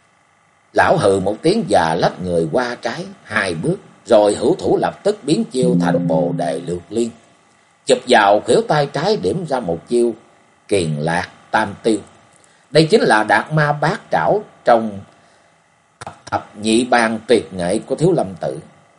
Lão hừ một tiếng và lách người qua trái 2 bước, rồi hữu thủ lập tức biến chiêu thành Bồ Đề Lược Liên, chụp vào khuỷu tay trái điểm ra một chiêu Kiền Lạc Tam Tiêu. Đây chính là Đạt Ma Bát Trảo trong thập nhị bàn tuyệt nghệ của Thiếu Lâm Tự,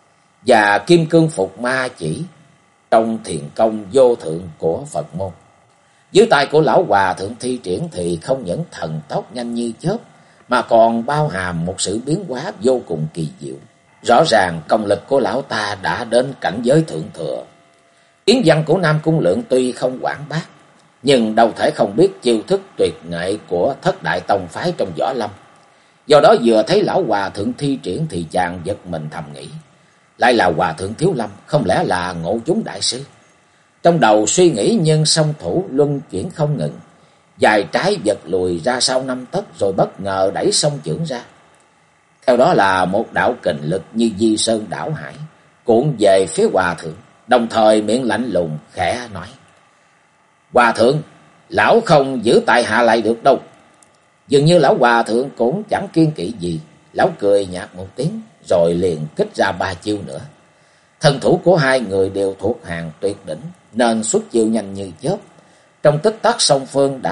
và Kim Cương Phục Ma Chỉ trong thiền công vô thượng của Phật môn. Dưới tay của lão hòa thượng thi triển thì không những thần tốc nhanh như chớp, mà còn bao hàm một sự biến hóa vô cùng kỳ diệu. Rõ ràng công lực của lão ta đã đến cảnh giới thượng thừa. Kiến văn của Nam Cung Lượng tuy không quảng bác, nhưng đâu thể không biết chiêu thức tuyệt nghệ của thất đại tông phái trong võ lâm. Do đó vừa thấy lão hòa thượng thi triển thì chàng giật mình thầm nghĩ, lại là hòa thượng Thiếu Lâm, không lẽ là Ngộ Chúng đại sư? Trong đầu suy nghĩ nhưng song thủ luân chuyển không ngừng, dài trái giật lùi ra sau 5 tấc rồi bất ngờ đẩy song chưởng ra. Theo đó là một đạo kình lực như di sơn đảo hải cuộn về phía hòa thượng, đồng thời miệng lạnh lùng khẽ nói: "Hòa thượng, lão không giữ tại hạ lại được đâu." Dường như lão hòa thượng cũng chẳng kiên kỵ gì, lão cười nhạt một tiếng rồi liền kích ra 3 chiêu nữa. Thân thủ của hai người đều thuộc hàng tuyệt đỉnh nên xuất chiêu nhanh như chớp. Trong tích tắc song phương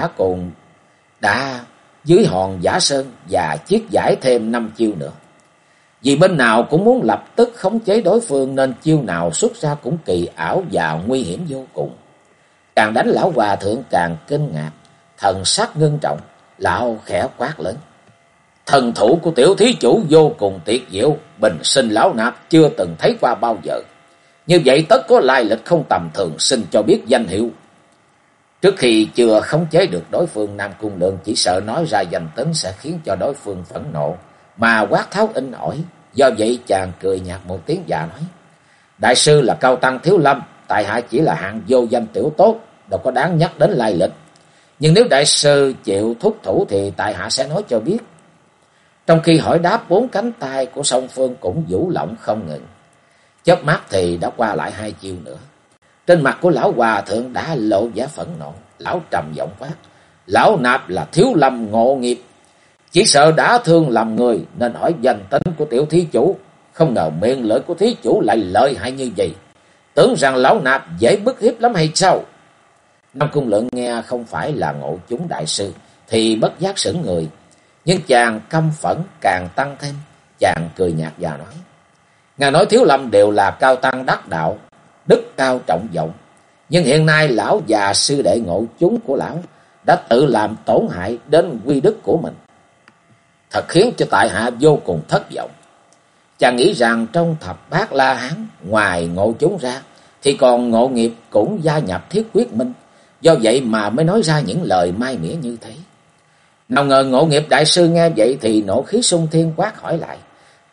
đã dưới hòn Giả Sơn và chiết giải thêm 5 chiêu nữa. Vì bên nào cũng muốn lập tức khống chế đối phương nên chiêu nào xuất ra cũng kỳ ảo và nguy hiểm vô cùng. Càng đánh lão hòa thượng càng kinh ngạc, thần sắc ngưng trọng, lão khẽ quát lớn: "Thần thủ của tiểu thí chủ vô cùng tuyệt diệu, bình sinh lão nạp chưa từng thấy qua bao giờ. Như vậy tất có lai lịch không tầm thường, xin cho biết danh hiệu." Trước khi chưa khống chế được đối phương, Nam Cung Lượng chỉ sợ nói ra danh tính sẽ khiến cho đối phương phẫn nộ mà quát tháo in ỏi. Do vậy chàng cười nhạt một tiếng và nói: "Đại sư là cao tăng Thiếu Lâm, tại hạ chỉ là hạng vô danh tiểu tốt, đâu có đáng nhắc đến lai lịch. Nhưng nếu đại sư chịu thúc thủ thì tại hạ sẽ nói cho biết." Trong khi hỏi đáp, 4 cánh tay của song phương cũng vũ lộng không ngừng. Chớp mắt thì đã qua lại 2 chiêu nữa. Trên mặt của lão hòa thượng đã lộ vẻ phẫn nộ, lão trầm giọng quát: "Lão nạp là Thiếu Lâm Ngộ Nghiệp, chỉ sợ đã thương lầm người nên hỏi danh tính của tiểu thí chủ. Không ngờ miệng lưỡi của thí chủ lại lợi hại như vậy, tưởng rằng lão nạp dễ bức hiếp lắm hay sao?" Nam Cung Lượng nghe không phải là Ngộ Chúng đại sư thì bất giác sững người, nhưng chàng căm phẫn càng tăng thêm. Chàng cười nhạt và nói: "Ngài nói Thiếu Lâm đều là cao tăng đắc đạo, đức cao trọng vọng, nhưng hiện nay lão già sư đệ Ngộ Chúng của lão đã tự làm tổn hại đến quy đức của mình, thật khiến cho tại hạ vô cùng thất vọng. Chàng nghĩ rằng trong thập bát La Hán ngoài Ngộ Chúng ra thì còn Ngộ Nghiệp cũng gia nhập Thiết Quyết Minh, do vậy mà mới nói ra những lời mai mỉa như thế." Nào ngờ Ngộ Nghiệp đại sư nghe vậy thì nộ khí sung thiên quát hỏi lại: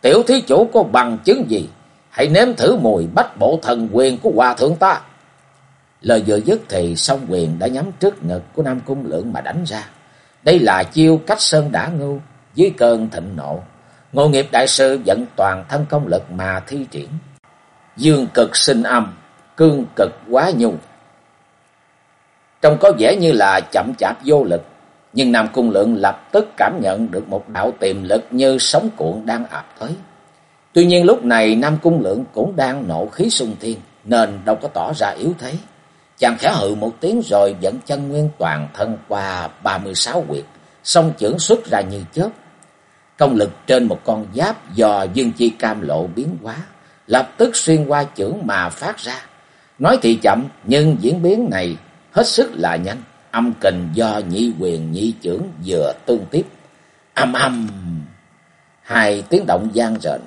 Tiểu thí chủ có bằng chứng gì? Hãy nếm thử mùi bách bộ thần quyền của hòa thượng ta. Lời vừa dứt thì song quyền đã nhắm trước ngực của Nam Cung Lượng mà đánh ra. Đây là chiêu cách sơn đả ngưu. Dưới cơn thịnh nộ, Ngộ Nghiệp đại sư vận toàn thân công lực mà thi triển. Dương cực sinh âm, cương cực hóa nhu. Trông có vẻ như là chậm chạp vô lực, nhưng Nam Cung Lượng lập tức cảm nhận được một đạo tiềm lực như sóng cuộn đang ập tới. Tuy nhiên lúc này Nam Cung Lượng cũng đang nộ khí xung thiên, nên đâu có tỏ ra yếu thế. Chàng khẽ hừ một tiếng rồi dẫn chân nguyên toàn thân qua 36 huyệt, song chưởng xuất ra như chớp. Công lực trên một con giáp do dương chi cam lộ biến hóa, lập tức xuyên qua chưởng mà phát ra. Nói thì chậm, nhưng diễn biến này hết sức là nhanh. Âm kình do nhị quyền nhị chưởng vừa tương tiếp. Âm âm, hai tiếng động vang rền.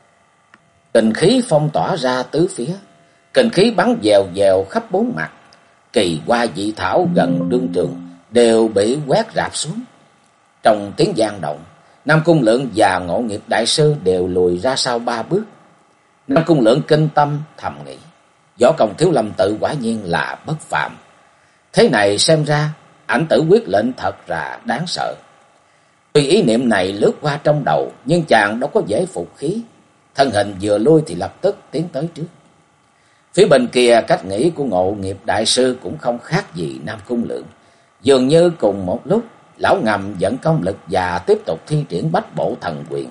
Kình khí phong tỏa ra tứ phía, kình khí bắn dèo dèo khắp bốn mặt. Kỳ hoa dị thảo gần đương trường đều bị quét rạp xuống. Trong tiếng vang động, Nam Cung Lượng và Ngộ Nghiệp đại sư đều lùi ra sau 3 bước. Nam Cung Lượng kinh tâm thầm nghĩ, võ công Thiếu Lâm Tự quả nhiên là bất phàm. Thế này xem ra ảnh tử quyết lệnh thật là đáng sợ. Tuy ý niệm này lướt qua trong đầu, nhưng chàng đâu có dễ phục khí. Thân hình vừa lui thì lập tức tiến tới trước. Phía bên kia cách nghĩ của Ngộ Nghiệp đại sư cũng không khác gì Nam Cung Lượng. Dường như cùng một lúc, lão ngầm dẫn công lực và tiếp tục thi triển bách bộ thần quyền.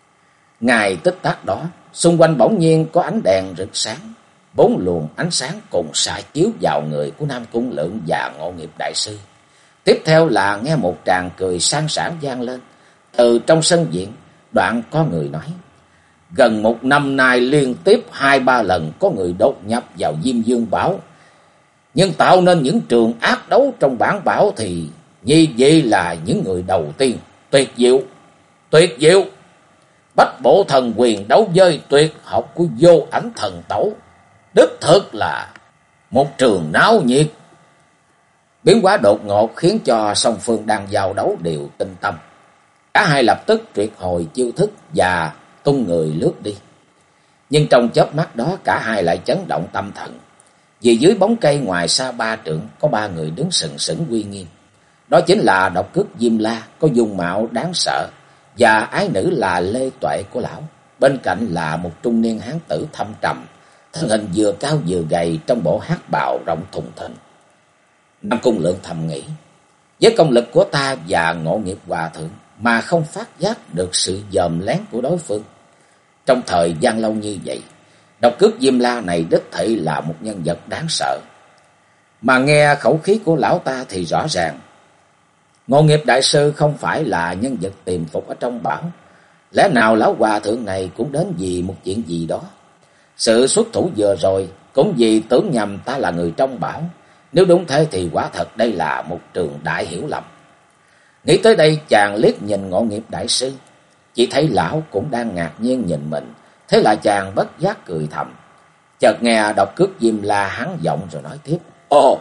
Ngay tích tắc đó, xung quanh bỗng nhiên có ánh đèn rực sáng. 4 luồng ánh sáng cùng xạ chiếu vào người của Nam Cung Lượng và Ngộ Nghiệp đại sư. Tiếp theo là nghe một tràng cười sang sảng vang lên. Từ trong sân viện, đoạn có người nói: gần 1 năm nay liên tiếp 2-3 lần có người đột nhập vào Diêm Dương Bảo, nhưng tạo nên những trường ác đấu trong bản bảo thì như vậy là những người đầu tiên. Tuyệt diệu, tuyệt diệu. Bách bộ thần quyền đấu với tuyệt học của Vô Ảnh thần tẩu, đích thực là một trường náo nhiệt. Biến hóa đột ngột khiến cho song phương đang giao đấu đều tinh tâm. Cả hai lập tức triệt hồi chiêu thức và tung người lướt đi. Nhưng trong chớp mắt đó cả hai lại chấn động tâm thần. Vì dưới bóng cây ngoài xa 3 trượng có 3 người đứng sừng sững uy nghiêm. Đó chính là Độc Cước Diêm La có dung mạo đáng sợ, và ái nữ là Lê Tuệ của lão. Bên cạnh là một trung niên hán tử thâm trầm, thân hình vừa cao vừa gầy trong bộ hắc bào rộng thùng thình. Nam Cung Lượng thầm nghĩ, với công lực của ta và Ngộ Nghiệp hòa thượng mà không phát giác được sự dòm lén của đối phương. Trong thời gian lâu như vậy, Độc Cước Diêm La này đích thị là một nhân vật đáng sợ. Mà nghe khẩu khí của lão ta thì rõ ràng Ngộ Nghiệp đại sư không phải là nhân vật tiềm phục ở trong bảo. Lẽ nào lão hòa thượng này cũng đến vì một chuyện gì đó. Sự xuất thủ vừa rồi cũng vì tưởng nhầm ta là người trong bảo. Nếu đúng thế thì quả thật đây là một trường đại hiểu lầm. Nghĩ tới đây chàng liếc nhìn Ngộ Nghiệp đại sư, chỉ thấy lão cũng đang ngạc nhiên nhìn mình. Thế là chàng bất giác cười thầm. Chợt nghe Độc Cước Diêm La hắn giọng rồi nói tiếp: ồ,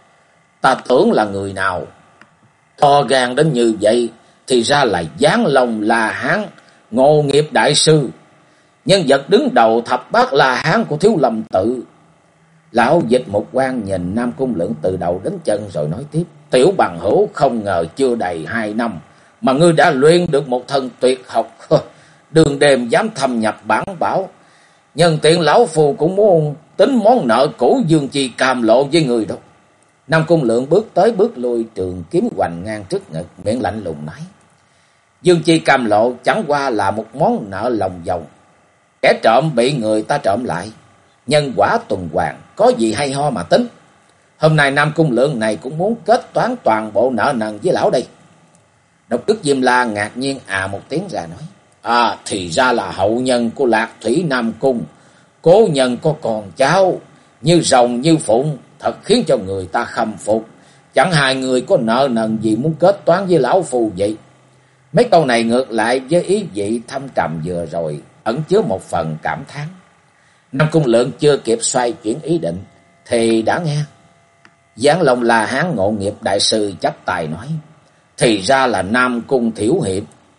ta tưởng là người nào to gan đến như vậy, thì ra là Giáng Long La Hán Ngộ Nghiệp đại sư, nhân vật đứng đầu thập bát La Hán của Thiếu Lâm Tự. Lão dịch một quan nhìn Nam Cung Lượng từ đầu đến chân rồi nói tiếp: tiểu bằng hữu, không ngờ chưa đầy 2 năm mà ngươi đã luyện được một thân tuyệt học, đường đêm dám thâm nhập bản bảo. Nhân tiện lão phù cũng muốn tính món nợ cũ Dương Chi Cam Lộ với người đâu. Nam Cung Lượng bước tới bước lui, trường kiếm hoành ngang trước ngực, miệng lạnh lùng nói: Dương Chi Cam Lộ chẳng qua là một món nợ lòng vòng. Kẻ trộm bị người ta trộm lại, nhân quả tuần hoàn, có gì hay ho mà tính. Hôm nay Nam Cung Lượng này cũng muốn kết toán toàn bộ nợ nần với lão đây. Độc Cước Diêm La ngạc nhiên một tiếng ra nói: thì ra là hậu nhân của Lạc Thủy Nam Cung, cố nhân có con cháu như rồng như phụng, thật khiến cho người ta khâm phục. Chẳng hai người có nợ nần gì muốn kết toán với lão phù vậy. Mấy câu này ngược lại với ý vị thâm trầm vừa rồi, ẩn chứa một phần cảm thán. Nam Cung Lượng chưa kịp xoay chuyển ý định thì đã nghe Giáng Long La Hán Ngộ Nghiệp đại sư chắp tay nói: thì ra là Nam Cung Thiểu Hiệp.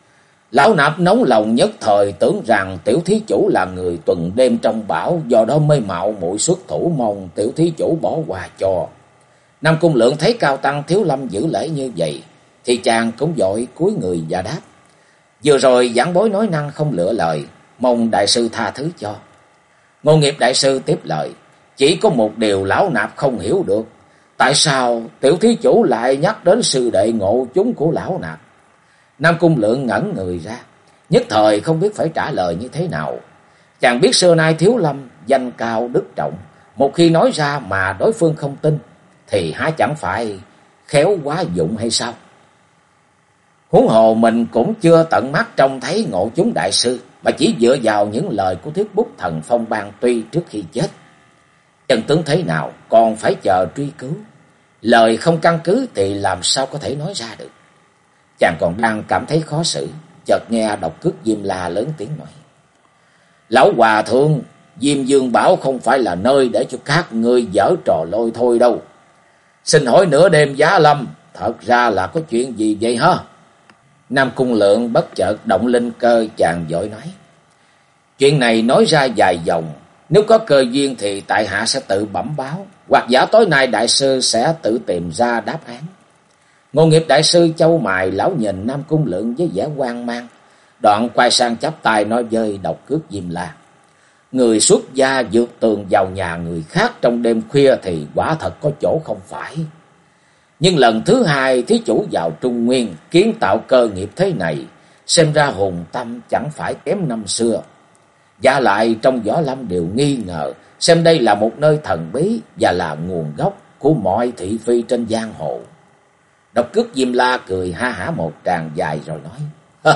Lão Nạp nóng lòng nhất thời tưởng rằng tiểu thí chủ là người tuần đêm trong bão, do đó mới mạo muội xuất thủ, mong tiểu thí chủ bỏ qua cho. Nam Cung Lượng thấy Cao Tăng Thiếu Lâm giữ lễ như vậy, thì chàng cũng vội cúi người và đáp: vừa rồi giảng bối nói năng không lựa lời, mong đại sư tha thứ cho. Ngô Nghiệp đại sư tiếp lời: chỉ có một điều Lão Nạp không hiểu được, tại sao tiểu thí chủ lại nhắc đến sư đệ ngộ chúng của Lão Nạp? Nam Cung Lượng ngẩn người ra, nhất thời không biết phải trả lời như thế nào. Chàng biết xưa nay Thiếu Lâm danh cao đức trọng, một khi nói ra mà đối phương không tin, thì há chẳng phải khéo quá dụng hay sao? Huống hồ mình cũng chưa tận mắt trông thấy ngộ chúng đại sư, mà chỉ dựa vào những lời của Thiết Bút Thần Phong ban tuy trước khi chết. Chân tướng thế nào còn phải chờ truy cứu, lời không căn cứ thì làm sao có thể nói ra được. Chàng còn đang cảm thấy khó xử, chợt nghe Độc Cước Diêm La lớn tiếng nói: lão hòa thượng, Diêm Dương bảo không phải là nơi để cho các ngươi giở trò lôi thôi đâu. Xin hỏi nửa đêm giá lâm, thật ra là có chuyện gì vậy hả? Nam Cung Lượng bất chợt động linh cơ, chàng vội nói: chuyện này nói ra dài dòng, nếu có cơ duyên thì tại hạ sẽ tự bẩm báo, hoặc giả tối nay đại sư sẽ tự tìm ra đáp án. Ngô Nghiệp đại sư chau mày, lão nhìn Nam Cung Lượng với vẻ hoang mang, đoạn quay sang chắp tay nói với Độc Cước Diêm La: người xuất gia vượt tường vào nhà người khác trong đêm khuya thì quả thật có chỗ không phải. Nhưng lần thứ hai thí chủ vào Trung Nguyên kiến tạo cơ nghiệp thế này, xem ra hùng tâm chẳng phải kém năm xưa. Và lại trong võ lâm đều nghi ngờ xem đây là một nơi thần bí và là nguồn gốc của mọi thị phi trên giang hồ. Độc Cước Diêm La cười ha hả một tràng dài rồi nói: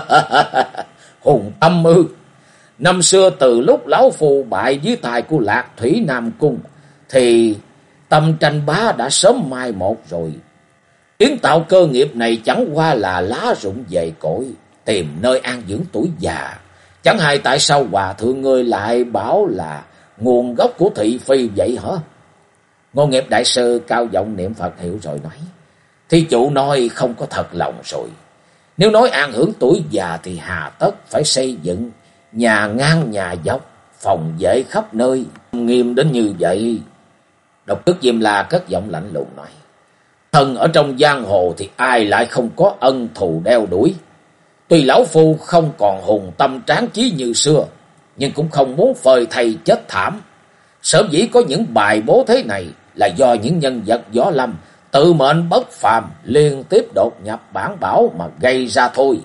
hùng tâm ư? Năm xưa từ lúc lão phù bại dưới tay của Lạc Thủy Nam Cung, thì tâm tranh bá đã sớm mai một rồi. Kiến tạo cơ nghiệp này chẳng qua là lá rụng về cội, tìm nơi an dưỡng tuổi già. Chẳng hay tại sao hòa thượng ngươi lại bảo là nguồn gốc của thị phi vậy hả? Ngô Nghiệp đại sư cao giọng niệm Phật hiểu rồi nói: thí chủ nói không có thật lòng rồi. Nếu nói an hưởng tuổi già thì hà tất phải xây dựng nhà ngang nhà dọc, phòng vệ khắp nơi, nghiêm đến như vậy. Độc Cước Diêm La cất giọng lạnh lùng nói: thân ở trong giang hồ thì ai lại không có ân thù đeo đuổi. Tuy lão phu không còn hùng tâm tráng chí như xưa, nhưng cũng không muốn phơi thây chết thảm. Sở dĩ có những bài bố thế này là do những nhân vật võ lâm tự mệnh bất phàm liên tiếp đột nhập bản bảo mà gây ra thôi.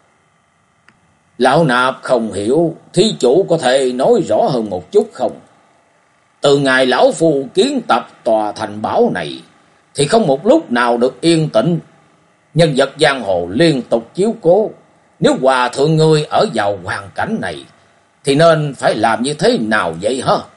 Lão Nạp không hiểu, thí chủ có thể nói rõ hơn một chút không? Từ ngày lão phu kiến tập tòa thành bảo này thì không một lúc nào được yên tĩnh. Nhân vật giang hồ liên tục chiếu cố. Nếu hòa thượng ngươi ở vào hoàn cảnh này thì nên phải làm như thế nào vậy hả?